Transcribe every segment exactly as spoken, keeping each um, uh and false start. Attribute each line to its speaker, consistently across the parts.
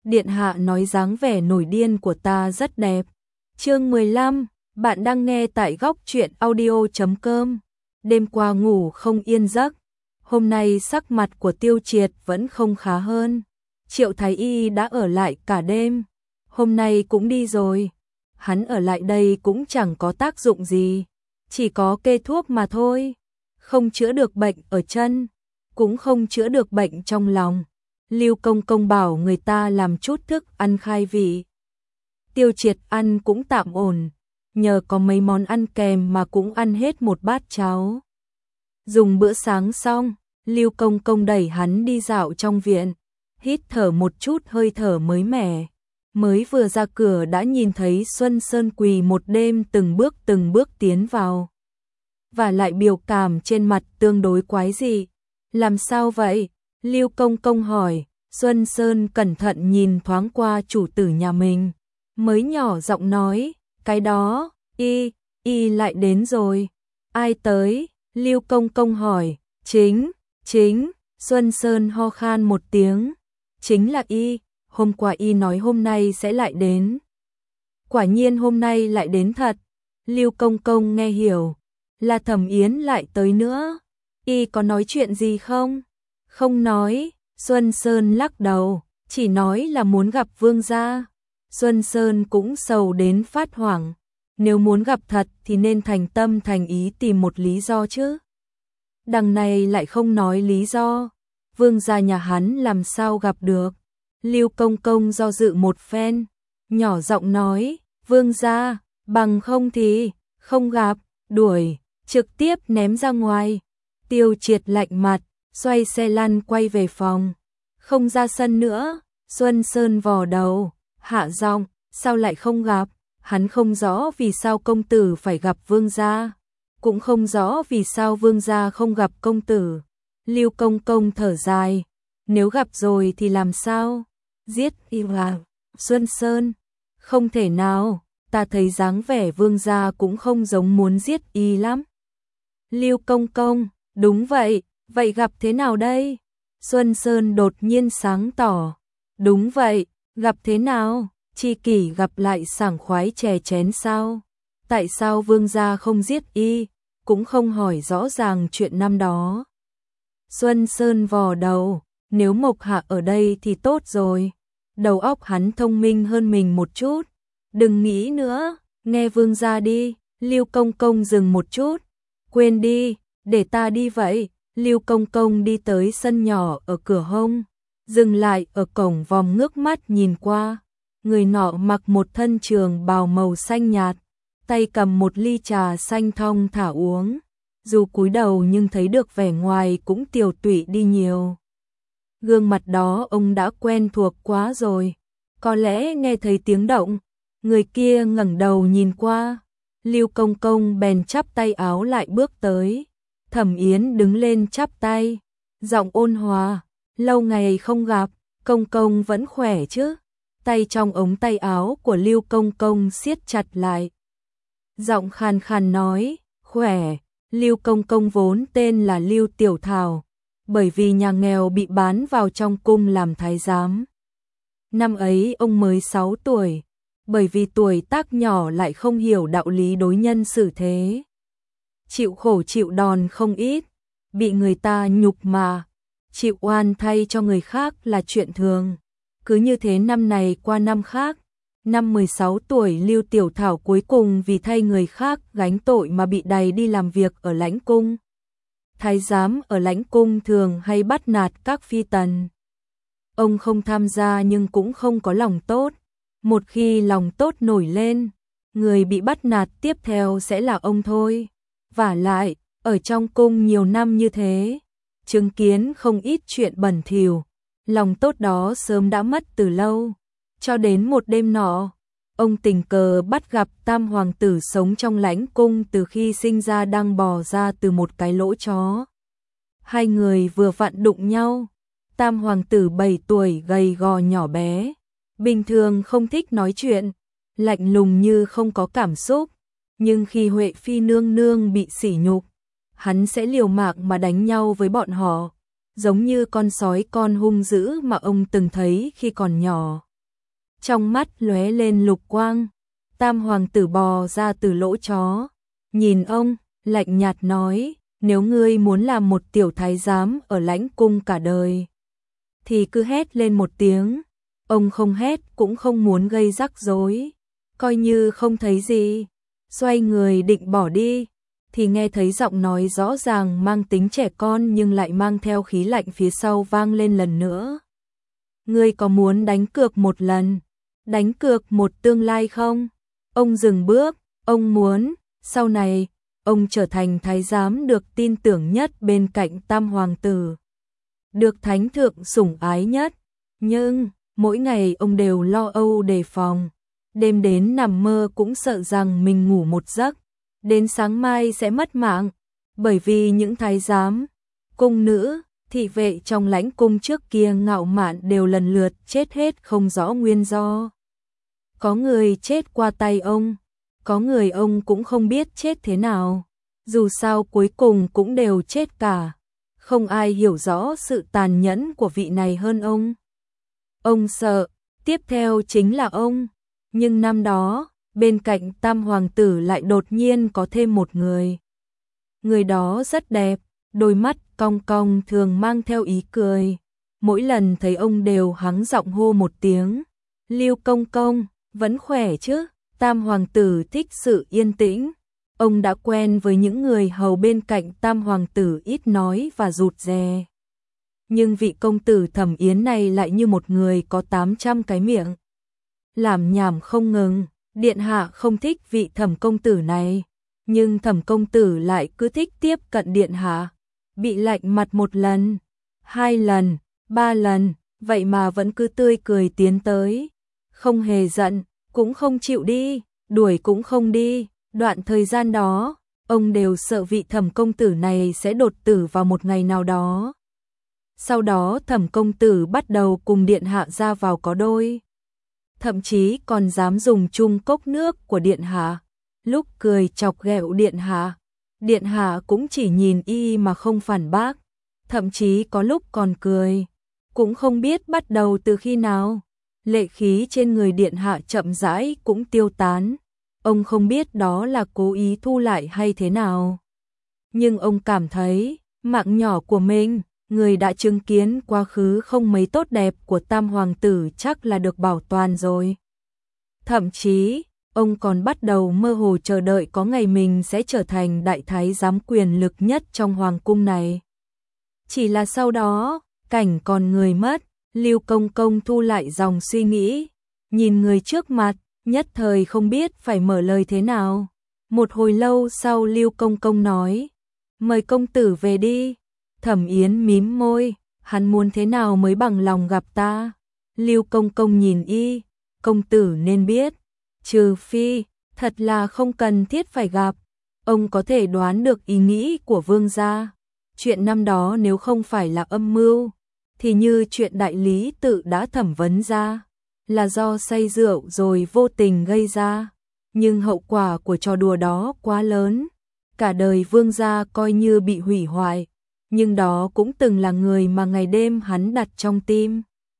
Speaker 1: Điện hạ nói dáng vẻ nổi điên của ta rất đẹp. Chương mười lăm, bạn đang nghe tại góc truyện audio chấm com. Đêm qua ngủ không yên giấc, hôm nay sắc mặt của Tiêu Triệt vẫn không khá hơn. Triệu Thái Y đã ở lại cả đêm, hôm nay cũng đi rồi. Hắn ở lại đây cũng chẳng có tác dụng gì, chỉ có kê thuốc mà thôi, không chữa được bệnh ở chân, cũng không chữa được bệnh trong lòng. Lưu Công Công bảo người ta làm chút thức ăn khai vị. Tiêu Triệt ăn cũng tạm ổn, nhờ có mấy món ăn kèm mà cũng ăn hết một bát cháo. Dùng bữa sáng xong, Lưu Công Công đẩy hắn đi dạo trong viện, hít thở một chút hơi thở mới mẻ. Mới vừa ra cửa đã nhìn thấy Xuân Sơn quỳ một đêm từng bước từng bước tiến vào. Và lại biểu cảm trên mặt tương đối quái dị. Làm sao vậy? Lưu Công Công hỏi. Xuân Sơn cẩn thận nhìn thoáng qua chủ tử nhà mình, mới nhỏ giọng nói, cái đó, y, y lại đến rồi. Ai tới? Lưu Công Công hỏi. Chính, chính, Xuân Sơn ho khan một tiếng. Chính là y, hôm qua y nói hôm nay sẽ lại đến. Quả nhiên hôm nay lại đến thật. Lưu Công Công nghe hiểu, là Thẩm Yến lại tới nữa. Y có nói chuyện gì không? Không nói. Xuân Sơn lắc đầu, chỉ nói là muốn gặp vương gia. Xuân Sơn cũng sầu đến phát hoảng, nếu muốn gặp thật thì nên thành tâm thành ý tìm một lý do chứ. Đằng này lại không nói lý do, vương gia nhà hắn làm sao gặp được. Lưu Công Công do dự một phen, nhỏ giọng nói, vương gia, bằng không thì, không gặp, đuổi, trực tiếp ném ra ngoài. Tiêu Triệt lạnh mặt, xoay xe lăn quay về phòng, không ra sân nữa. Xuân Sơn vò đầu, hạ giọng, sao lại không gặp? Hắn không rõ vì sao công tử phải gặp vương gia, cũng không rõ vì sao vương gia không gặp công tử. Lưu Công Công thở dài, nếu gặp rồi thì làm sao? Giết y vào. Xuân Sơn, không thể nào, ta thấy dáng vẻ vương gia cũng không giống muốn giết y lắm. Lưu Công Công, đúng vậy. Vậy gặp thế nào đây? Xuân Sơn đột nhiên sáng tỏ. Đúng vậy, gặp thế nào? Chi kỷ gặp lại sảng khoái chè chén sao? Tại sao vương gia không giết y, cũng không hỏi rõ ràng chuyện năm đó? Xuân Sơn vò đầu, nếu Mộc Hạ ở đây thì tốt rồi. Đầu óc hắn thông minh hơn mình một chút. Đừng nghĩ nữa, nghe vương gia đi. Lưu Công Công dừng một chút. Quên đi, để ta đi vậy. Lưu Công Công đi tới sân nhỏ ở cửa hông, dừng lại ở cổng vòng ngước mắt nhìn qua. Người nọ mặc một thân trường bào màu xanh nhạt, tay cầm một ly trà xanh thong thả uống. Dù cúi đầu nhưng thấy được vẻ ngoài cũng tiều tụy đi nhiều. Gương mặt đó ông đã quen thuộc quá rồi. Có lẽ nghe thấy tiếng động, người kia ngẩng đầu nhìn qua. Lưu Công Công bèn chắp tay áo lại bước tới. Thẩm Yến đứng lên chắp tay, giọng ôn hòa, lâu ngày không gặp, Công Công vẫn khỏe chứ? Tay trong ống tay áo của Lưu Công Công siết chặt lại. Giọng khàn khàn nói, khỏe. Lưu Công Công vốn tên là Lưu Tiểu Thảo, bởi vì nhà nghèo bị bán vào trong cung làm thái giám. Năm ấy ông mới sáu tuổi, bởi vì tuổi tác nhỏ lại không hiểu đạo lý đối nhân xử thế. Chịu khổ chịu đòn không ít, bị người ta nhục mà, chịu oan thay cho người khác là chuyện thường. Cứ như thế năm này qua năm khác, năm mười sáu tuổi Lưu Tiểu Thảo cuối cùng vì thay người khác gánh tội mà bị đày đi làm việc ở lãnh cung. Thái giám ở lãnh cung thường hay bắt nạt các phi tần. Ông không tham gia nhưng cũng không có lòng tốt. Một khi lòng tốt nổi lên, người bị bắt nạt tiếp theo sẽ là ông thôi. Vả lại, ở trong cung nhiều năm như thế, chứng kiến không ít chuyện bẩn thỉu, lòng tốt đó sớm đã mất từ lâu. Cho đến một đêm nọ, ông tình cờ bắt gặp tam hoàng tử sống trong lãnh cung từ khi sinh ra đang bò ra từ một cái lỗ chó. Hai người vừa vặn đụng nhau. Tam hoàng tử bảy tuổi gầy gò nhỏ bé, bình thường không thích nói chuyện, lạnh lùng như không có cảm xúc. Nhưng khi Huệ Phi nương nương bị sỉ nhục, hắn sẽ liều mạng mà đánh nhau với bọn họ, giống như con sói con hung dữ mà ông từng thấy khi còn nhỏ. trong mắt lóe lên lục quang. Tam hoàng tử bò ra từ lỗ chó, nhìn ông, lạnh nhạt nói, nếu ngươi muốn làm một tiểu thái giám ở lãnh cung cả đời, thì cứ hét lên một tiếng. Ông không hét cũng không muốn gây rắc rối, coi như không thấy gì. Xoay người định bỏ đi, thì nghe thấy giọng nói rõ ràng mang tính trẻ con nhưng lại mang theo khí lạnh phía sau vang lên lần nữa. Ngươi có muốn đánh cược một lần, đánh cược một tương lai không? Ông dừng bước, ông muốn, sau này, ông trở thành thái giám được tin tưởng nhất bên cạnh tam hoàng tử, được thánh thượng sủng ái nhất. Nhưng, mỗi ngày ông đều lo âu đề phòng, đêm đến nằm mơ cũng sợ rằng mình ngủ một giấc, đến sáng mai sẽ mất mạng, bởi vì những thái giám, cung nữ, thị vệ trong lãnh cung trước kia ngạo mạn đều lần lượt chết hết không rõ nguyên do. Có người chết qua tay ông, có người ông cũng không biết chết thế nào, dù sao cuối cùng cũng đều chết cả. Không ai hiểu rõ sự tàn nhẫn của vị này hơn ông. Ông sợ, tiếp theo chính là ông. Nhưng năm đó, bên cạnh tam hoàng tử lại đột nhiên có thêm một người. Người đó rất đẹp, đôi mắt cong cong thường mang theo ý cười. Mỗi lần thấy ông đều hắng giọng hô một tiếng. Lưu công công, vẫn khỏe chứ? Tam hoàng tử thích sự yên tĩnh. Ông đã quen với những người hầu bên cạnh tam hoàng tử ít nói và rụt rè. Nhưng vị công tử Thẩm Yến này lại như một người có tám trăm cái miệng, làm nhảm không ngừng. Điện hạ không thích vị Thẩm công tử này, nhưng Thẩm công tử lại cứ thích tiếp cận điện hạ. Bị lạnh mặt một lần, hai lần, ba lần, vậy mà vẫn cứ tươi cười tiến tới, không hề giận, cũng không chịu đi, đuổi cũng không đi. Đoạn thời gian đó, ông đều sợ vị Thẩm công tử này sẽ đột tử vào một ngày nào đó. Sau đó Thẩm công tử bắt đầu cùng điện hạ ra vào có đôi, thậm chí còn dám dùng chung cốc nước của điện hạ, lúc cười chọc ghẹo điện hạ. Điện hạ cũng chỉ nhìn y mà không phản bác, thậm chí có lúc còn cười, cũng không biết bắt đầu từ khi nào. Lệ khí trên người điện hạ chậm rãi cũng tiêu tán. Ông không biết đó là cố ý thu lại hay thế nào, nhưng ông cảm thấy mạng nhỏ của mình, người đã chứng kiến quá khứ không mấy tốt đẹp của tam hoàng tử chắc là được bảo toàn rồi. Thậm chí, ông còn bắt đầu mơ hồ chờ đợi có ngày mình sẽ trở thành đại thái giám quyền lực nhất trong hoàng cung này. Chỉ là sau đó, cảnh còn người mất, Lưu công công thu lại dòng suy nghĩ, nhìn người trước mặt, nhất thời không biết phải mở lời thế nào. Một hồi lâu sau Lưu công công nói, mời công tử về đi. Thẩm Yến mím môi, hắn muốn thế nào mới bằng lòng gặp ta? Lưu công công nhìn y, công tử nên biết, trừ phi, thật là không cần thiết phải gặp. Ông có thể đoán được ý nghĩ của vương gia. Chuyện năm đó nếu không phải là âm mưu, thì như chuyện đại lý tự đã thẩm vấn ra, là do say rượu rồi vô tình gây ra. Nhưng hậu quả của trò đùa đó quá lớn, cả đời vương gia coi như bị hủy hoại. Nhưng đó cũng từng là người mà ngày đêm hắn đặt trong tim.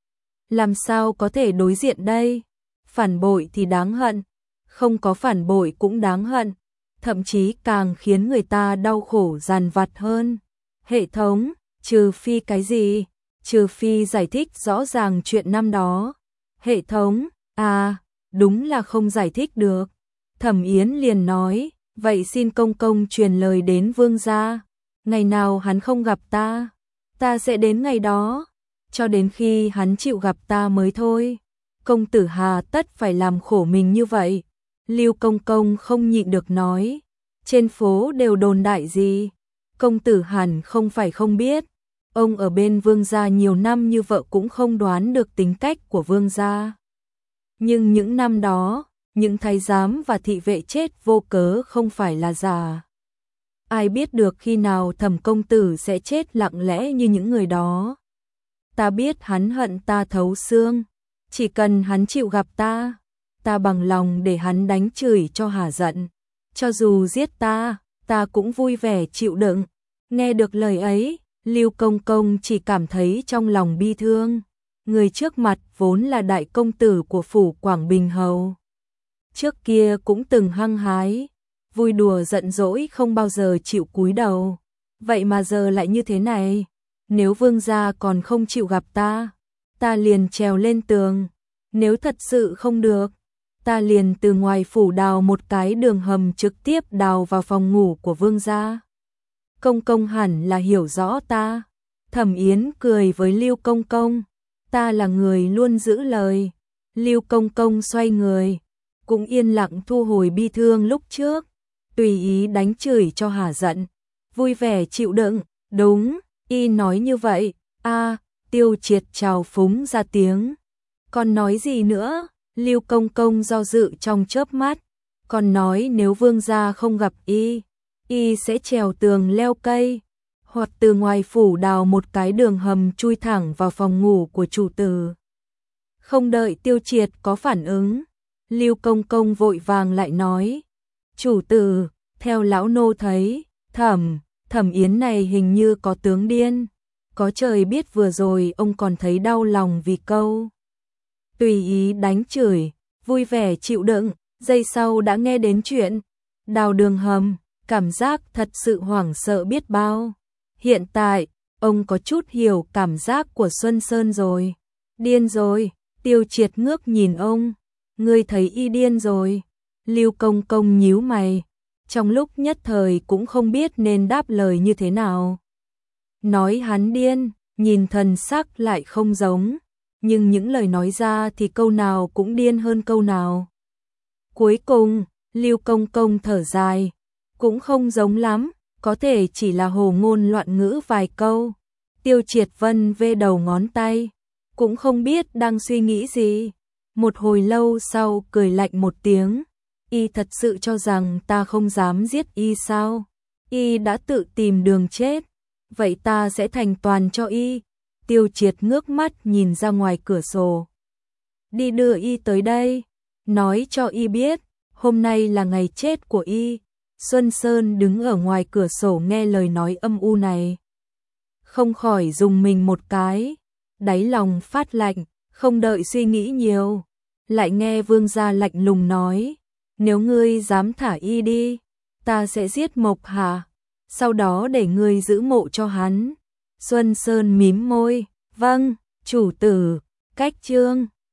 Speaker 1: Làm sao có thể đối diện đây? Phản bội thì đáng hận, không có phản bội cũng đáng hận, thậm chí càng khiến người ta đau khổ dằn vặt hơn. Hệ thống, trừ phi cái gì? Trừ phi giải thích rõ ràng chuyện năm đó. Hệ thống, à, đúng là không giải thích được. Thẩm Yến liền nói, vậy xin công công truyền lời đến vương gia. Ngày nào hắn không gặp ta, ta sẽ đến ngày đó, cho đến khi hắn chịu gặp ta mới thôi. Công tử hà tất phải làm khổ mình như vậy. Lưu công công không nhịn được nói, trên phố đều đồn đại gì, công tử hẳn không phải không biết. Ông ở bên vương gia nhiều năm như vợ cũng không đoán được tính cách của vương gia. Nhưng những năm đó, những thái giám và thị vệ chết vô cớ không phải là giả. Ai biết được khi nào Thẩm công tử sẽ chết lặng lẽ như những người đó. Ta biết hắn hận ta thấu xương, chỉ cần hắn chịu gặp ta, ta bằng lòng để hắn đánh chửi cho hả giận. Cho dù giết ta, ta cũng vui vẻ chịu đựng. Nghe được lời ấy, Lưu công công chỉ cảm thấy trong lòng bi thương. người trước mặt vốn là đại công tử của phủ Quảng Bình Hầu. Trước kia cũng từng hăng hái, vui đùa giận dỗi không bao giờ chịu cúi đầu. Vậy mà giờ lại như thế này, nếu vương gia còn không chịu gặp ta, ta liền trèo lên tường, nếu thật sự không được, ta liền từ ngoài phủ đào một cái đường hầm trực tiếp đào vào phòng ngủ của vương gia. Công công hẳn là hiểu rõ ta. Thẩm Yến cười với Lưu Công Công, ta là người luôn giữ lời. Lưu Công Công xoay người, cũng yên lặng thu hồi bi thương lúc trước, tùy ý đánh chửi cho hả giận, vui vẻ chịu đựng. Đúng, y nói như vậy. A, Tiêu Triệt chào phúng ra tiếng. Còn nói gì nữa? Lưu Công Công do dự trong chớp mắt, còn nói nếu vương gia không gặp y, y sẽ trèo tường leo cây, hoặc từ ngoài phủ đào một cái đường hầm chui thẳng vào phòng ngủ của chủ tử. Không đợi Tiêu Triệt có phản ứng, Lưu Công Công vội vàng lại nói, chủ tử, theo lão nô thấy, thẩm, thẩm Yến này hình như có tướng điên, có trời biết vừa rồi ông còn thấy đau lòng vì câu tùy ý đánh chửi, vui vẻ chịu đựng, giây sau đã nghe đến chuyện đào đường hầm, cảm giác thật sự hoảng sợ biết bao. Hiện tại, ông có chút hiểu cảm giác của Xuân Sơn rồi. Điên rồi, Tiêu Triệt ngước nhìn ông, ngươi thấy y điên rồi. Lưu Công Công nhíu mày, trong lúc nhất thời cũng không biết nên đáp lời như thế nào. Nói hắn điên, nhìn thần sắc lại không giống, nhưng những lời nói ra thì câu nào cũng điên hơn câu nào. Cuối cùng, Lưu Công Công thở dài, cũng không giống lắm, có thể chỉ là hồ ngôn loạn ngữ vài câu. Tiêu Triệt vân vê đầu ngón tay, cũng không biết đang suy nghĩ gì. Một hồi lâu sau cười lạnh một tiếng, y thật sự cho rằng ta không dám giết y sao? Y đã tự tìm đường chết, vậy ta sẽ thành toàn cho y. Tiêu Triệt ngước mắt nhìn ra ngoài cửa sổ, đi đưa y tới đây, nói cho y biết, hôm nay là ngày chết của y. Xuân Sơn đứng ở ngoài cửa sổ nghe lời nói âm u này, không khỏi dùng mình một cái, đáy lòng phát lạnh, không đợi suy nghĩ nhiều, lại nghe vương gia lạnh lùng nói, nếu ngươi dám thả y đi, ta sẽ giết Mộc Hà, sau đó để ngươi giữ mộ cho hắn. Xuân Sơn mím môi, vâng, chủ tử, cách chương.